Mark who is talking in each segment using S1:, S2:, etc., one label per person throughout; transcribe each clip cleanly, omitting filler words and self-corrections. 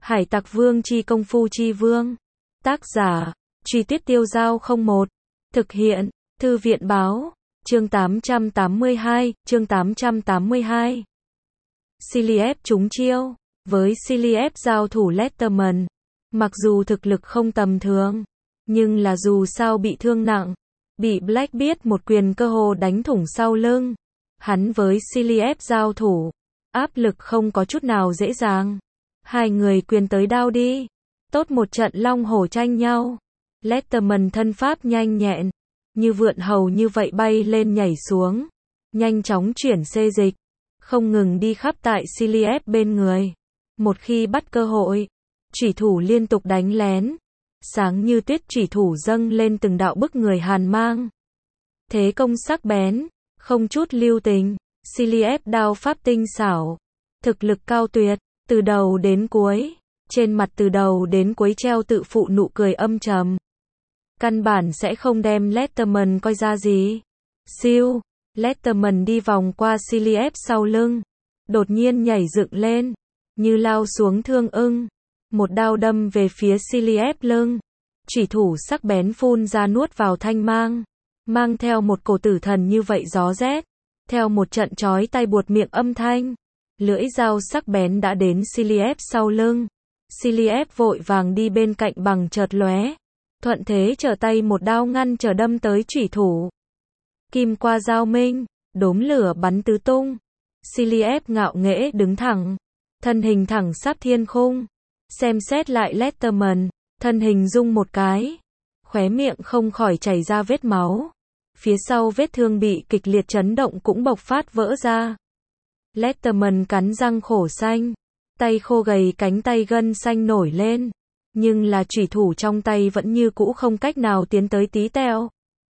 S1: Hải Tặc Vương chi công phu chi vương. Tác giả, Truy Tuyết Tiêu Giao 01. Thực hiện, Thư viện Báo. Chương 882. Cillieb trúng chiêu. Với Cillieb giao thủ Letterman, mặc dù thực lực không tầm thường, nhưng là dù sao bị thương nặng, bị Blackbeard một quyền cơ hồ đánh thủng sau lưng. Hắn với Cillieb giao thủ, áp lực không có chút nào dễ dàng. Hai người quyền tới đao đi. Tốt một trận long hổ tranh nhau. Letterman thân pháp nhanh nhẹn, như vượn hầu như vậy bay lên nhảy xuống, nhanh chóng chuyển xê dịch, không ngừng đi khắp tại Cillieb bên người. Một khi bắt cơ hội, chủy thủ liên tục đánh lén, sáng như tuyết chủy thủ dâng lên từng đạo bức người hàn mang. Thế công sắc bén, không chút lưu tình. Cillieb đao pháp tinh xảo, thực lực cao tuyệt, từ đầu đến cuối, trên mặt từ đầu đến cuối treo tự phụ nụ cười âm trầm. Căn bản sẽ không đem Letterman coi ra gì. Siêu, Letterman đi vòng qua Cillieb sau lưng, đột nhiên nhảy dựng lên, như lao xuống thương ưng, một đao đâm về phía Cillieb lưng. Chủy thủ sắc bén phun ra nuốt vào thanh mang, mang theo một cổ tử thần như vậy gió rét, theo một trận chói tai buột miệng âm thanh. Lưỡi dao sắc bén đã đến Cillieb sau lưng. Cillieb vội vàng đi bên cạnh bằng chợt lóe, thuận thế trở tay một đao ngăn trở đâm tới chủy thủ. Kim qua dao minh, đốm lửa bắn tứ tung. Cillieb ngạo nghễ đứng thẳng, thân hình thẳng sáp thiên khung. Xem xét lại Letterman, thân hình rung một cái, khóe miệng không khỏi chảy ra vết máu. Phía sau vết thương bị kịch liệt chấn động cũng bộc phát vỡ ra. Letterman cắn răng khổ xanh, tay khô gầy cánh tay gân xanh nổi lên, nhưng là chủy thủ trong tay vẫn như cũ không cách nào tiến tới tí teo.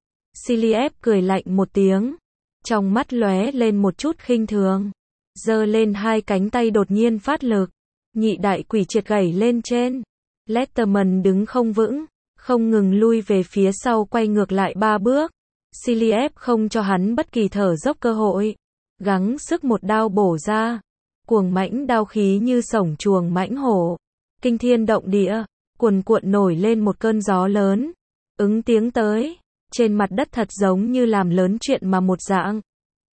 S1: Cillieb cười lạnh một tiếng, trong mắt lóe lên một chút khinh thường, giơ lên hai cánh tay đột nhiên phát lực, nhị đại quỷ triệt gảy lên trên. Letterman đứng không vững, không ngừng lui về phía sau quay ngược lại 3 bước. Cillieb không cho hắn bất kỳ thở dốc cơ hội, gắng sức một đao bổ ra, cuồng mãnh đao khí như sổng chuồng mãnh hổ, kinh thiên động địa, cuồn cuộn nổi lên một cơn gió lớn, ứng tiếng tới, trên mặt đất thật giống như làm lớn chuyện mà một dạng.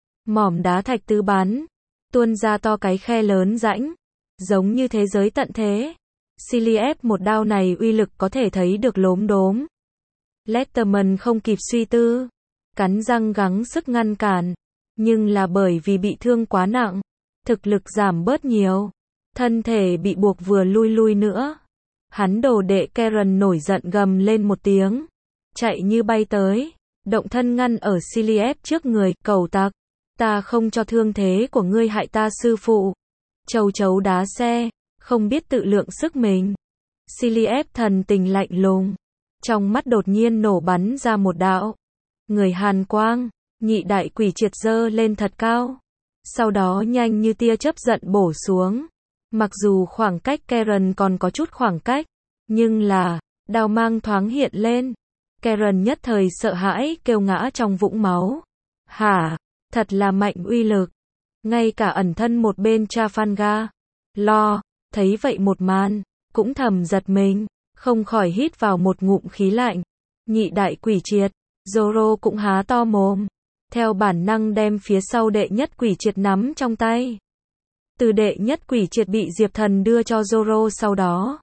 S1: Mỏm đá thạch tứ bắn, tuôn ra to cái khe lớn rãnh, giống như thế giới tận thế. Cillieb một đao này uy lực có thể thấy được lốm đốm. Letterman không kịp suy tư, cắn răng gắng sức ngăn cản, nhưng là bởi vì bị thương quá nặng, thực lực giảm bớt nhiều, thân thể bị buộc vừa lui nữa. Hắn đồ đệ Karen nổi giận gầm lên một tiếng, chạy như bay tới, động thân ngăn ở Cillieb trước người, cầu tặc, ta không cho thương thế của ngươi hại ta sư phụ. Châu chấu đá xe, không biết tự lượng sức mình. Cillieb thần tình lạnh lùng, trong mắt đột nhiên nổ bắn ra một đạo người hàn quang, nhị đại quỷ triệt giơ lên thật cao, sau đó nhanh như tia chớp giận bổ xuống. Mặc dù khoảng cách Karen còn có chút khoảng cách, nhưng là đao mang thoáng hiện lên, Karen nhất thời sợ hãi kêu ngã trong vũng máu. Hả, thật là mạnh uy lực. Ngay cả ẩn thân một bên Trafalgar Law thấy vậy một màn, cũng thầm giật mình, không khỏi hít vào một ngụm khí lạnh. Nhị đại quỷ triệt, Zoro cũng há to mồm, theo bản năng đem phía sau đệ nhất quỷ triệt nắm trong tay. Từ đệ nhất quỷ triệt bị Diệp Thần đưa cho Zoro sau đó,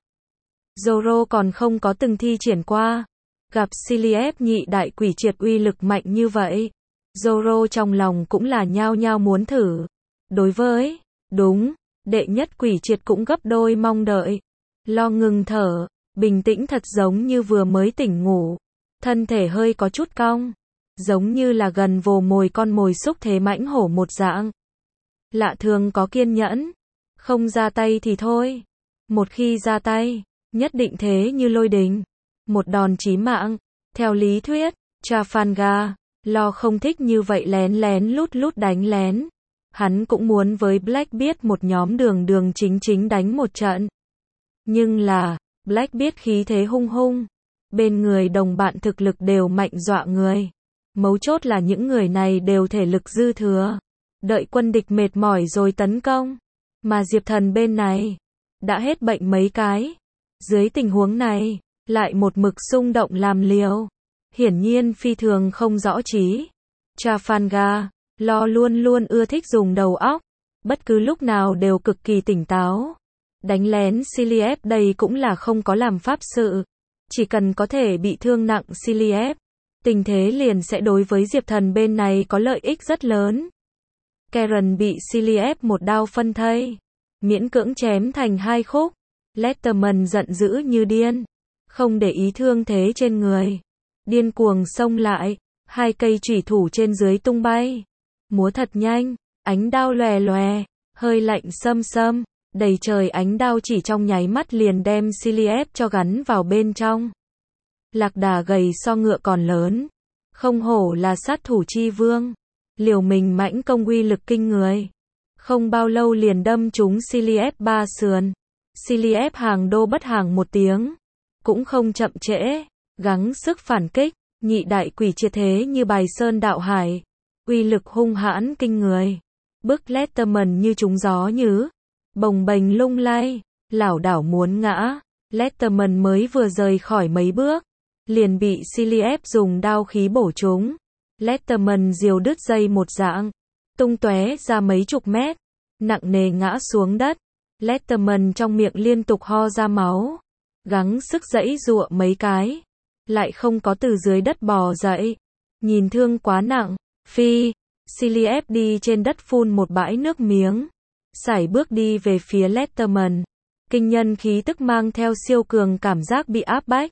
S1: Zoro còn không có từng thi triển qua. Gặp Cillieb nhị đại quỷ triệt uy lực mạnh như vậy, Zoro trong lòng cũng là nhao nhao muốn thử. Đối với, đúng, đệ nhất quỷ triệt cũng gấp đôi mong đợi. Lo ngừng thở, bình tĩnh thật giống như vừa mới tỉnh ngủ, thân thể hơi có chút cong, giống như là gần vồ mồi con mồi xúc thế mãnh hổ một dạng. Lạ thường có kiên nhẫn, không ra tay thì thôi, một khi ra tay, nhất định thế như lôi đình, một đòn chí mạng. Theo lý thuyết, Trafalgar Law không thích như vậy lén lén lút đánh lén, hắn cũng muốn với Blackbeard một nhóm đường chính đánh một trận. Nhưng là, Blackbeard khí thế hung hung, bên người đồng bạn thực lực đều mạnh dọa người, mấu chốt là những người này đều thể lực dư thừa, đợi quân địch mệt mỏi rồi tấn công. Mà Diệp Thần bên này, đã hết bệnh mấy cái. Dưới tình huống này, lại một mực xung động làm liều. Hiển nhiên phi thường không rõ trí. Trafalgar Law luôn luôn ưa thích dùng đầu óc, bất cứ lúc nào đều cực kỳ tỉnh táo. Đánh lén Cilliep đây cũng là không có làm pháp sự. Chỉ cần có thể bị thương nặng Cilliep, tình thế liền sẽ đối với Diệp Thần bên này có lợi ích rất lớn. Karen bị Cilliep một đao phân thây, miễn cưỡng chém thành 2 khúc. Letterman giận dữ như điên, không để ý thương thế trên người, điên cuồng xông lại, 2 cây chủy thủ trên dưới tung bay, múa thật nhanh, ánh đao lòe lòe, hơi lạnh xâm xâm, đầy trời ánh đao chỉ trong nháy mắt liền đem Cilliep cho gắn vào bên trong. Lạc Đà gầy so ngựa còn lớn, không hổ là sát thủ chi vương, liều mình mãnh công uy lực kinh người. Không bao lâu liền đâm trúng Cilliep 3 sườn. Cilliep hàng đô bất hàng một tiếng, cũng không chậm trễ, gắng sức phản kích, nhị đại quỷ triệt thế như bài sơn đạo hải, uy lực hung hãn kinh người. Bức Letterman như trúng gió nhứ, bồng bềnh lung lay, lảo đảo muốn ngã. Letterman mới vừa rời khỏi mấy bước, liền bị Cilliep dùng đao khí bổ trúng. Letterman diều đứt dây một dạng, tung tóe ra mấy chục mét, nặng nề ngã xuống đất. Letterman trong miệng liên tục ho ra máu, gắng sức giãy giụa mấy cái, lại không có từ dưới đất bò dậy. Nhìn thương quá nặng, Cilliep đi trên đất phun một bãi nước miếng, sải bước đi về phía Letterman. Kinh nhân khí tức mang theo siêu cường cảm giác bị áp bách.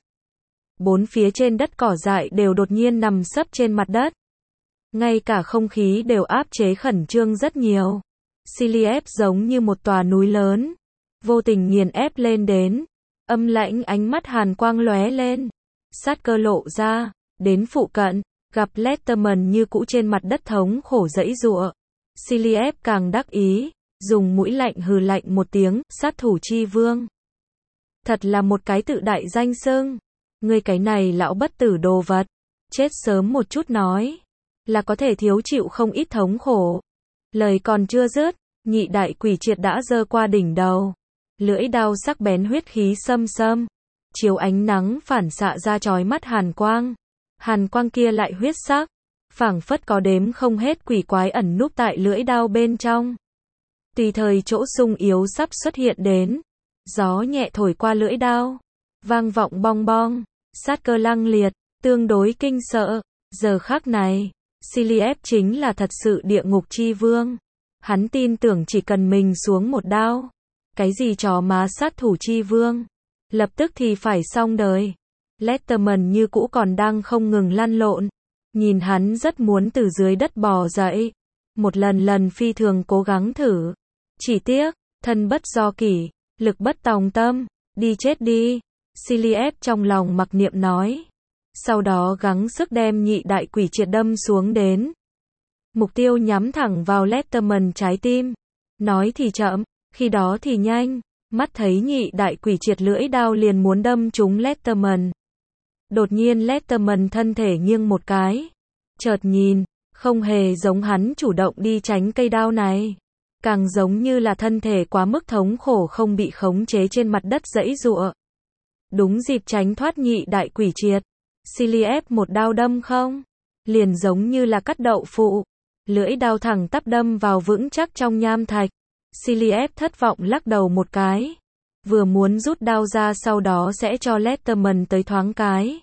S1: Bốn phía trên đất cỏ dại đều đột nhiên nằm sấp trên mặt đất. Ngay cả không khí đều áp chế khẩn trương rất nhiều. Cilliep giống như một tòa núi lớn, vô tình nghiền ép lên đến. Âm lãnh ánh mắt hàn quang lóe lên, sát cơ lộ ra, đến phụ cận, gặp Letterman như cũ trên mặt đất thống khổ giãy giụa. Cilliep càng đắc ý, dùng mũi lạnh hừ lạnh một tiếng, sát thủ chi vương. Thật là một cái tự đại danh xưng. Ngươi cái này lão bất tử đồ vật, chết sớm một chút nói, là có thể thiếu chịu không ít thống khổ. Lời còn chưa dứt, nhị đại quỷ triệt đã giơ qua đỉnh đầu. Lưỡi đao sắc bén huyết khí xâm xâm, chiếu ánh nắng phản xạ ra chói mắt hàn quang. Hàn quang kia lại huyết sắc, phảng phất có đếm không hết quỷ quái ẩn núp tại lưỡi đao bên trong. Tùy thời chỗ sung yếu sắp xuất hiện đến, gió nhẹ thổi qua lưỡi đao, vang vọng bong bong, sát cơ lăng liệt, tương đối kinh sợ. Giờ khắc này, Cilliep chính là thật sự địa ngục chi vương. Hắn tin tưởng chỉ cần mình xuống một đao, cái gì chó má sát thủ chi vương, lập tức thì phải xong đời. Letterman như cũ còn đang không ngừng lăn lộn, nhìn hắn rất muốn từ dưới đất bò dậy, một lần phi thường cố gắng thử. Chỉ tiếc, thân bất do kỷ, lực bất tòng tâm, đi chết đi. Cilliep trong lòng mặc niệm nói. Sau đó gắng sức đem nhị đại quỷ triệt đâm xuống đến. Mục tiêu nhắm thẳng vào Letterman trái tim. Nói thì chậm, khi đó thì nhanh. Mắt thấy nhị đại quỷ triệt lưỡi đao liền muốn đâm trúng Letterman. Đột nhiên Letterman thân thể nghiêng một cái. Chợt nhìn, không hề giống hắn chủ động đi tránh cây đao này. Càng giống như là thân thể quá mức thống khổ không bị khống chế trên mặt đất giãy giụa. Đúng dịp tránh thoát nhị đại quỷ triệt. Cilliep một đao đâm không? Liền giống như là cắt đậu phụ. Lưỡi đao thẳng tắp đâm vào vững chắc trong nham thạch. Cilliep thất vọng lắc đầu một cái. Vừa muốn rút đao ra sau đó sẽ cho Letterman tới thoáng cái.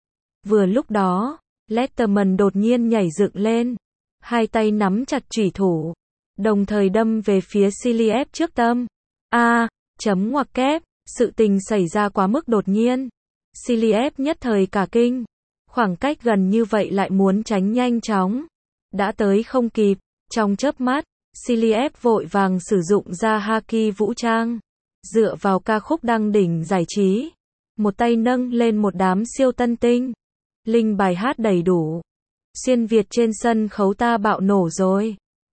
S1: Vừa lúc đó, Letterman đột nhiên nhảy dựng lên. Hai tay nắm chặt chủy thủ. Đồng thời đâm về phía Cilliep trước tâm. Chấm ngoặc kép, sự tình xảy ra quá mức đột nhiên. Cilliep nhất thời cả kinh. Khoảng cách gần như vậy lại muốn tránh nhanh chóng. Đã tới không kịp, trong chớp mắt, Cilliep vội vàng sử dụng ra haki vũ trang. Dựa vào ca khúc đăng đỉnh giải trí. Một tay nâng lên một đám siêu tân tinh. Linh bài hát đầy đủ. Xuyên Việt trên sân khấu ta bạo nổ rồi.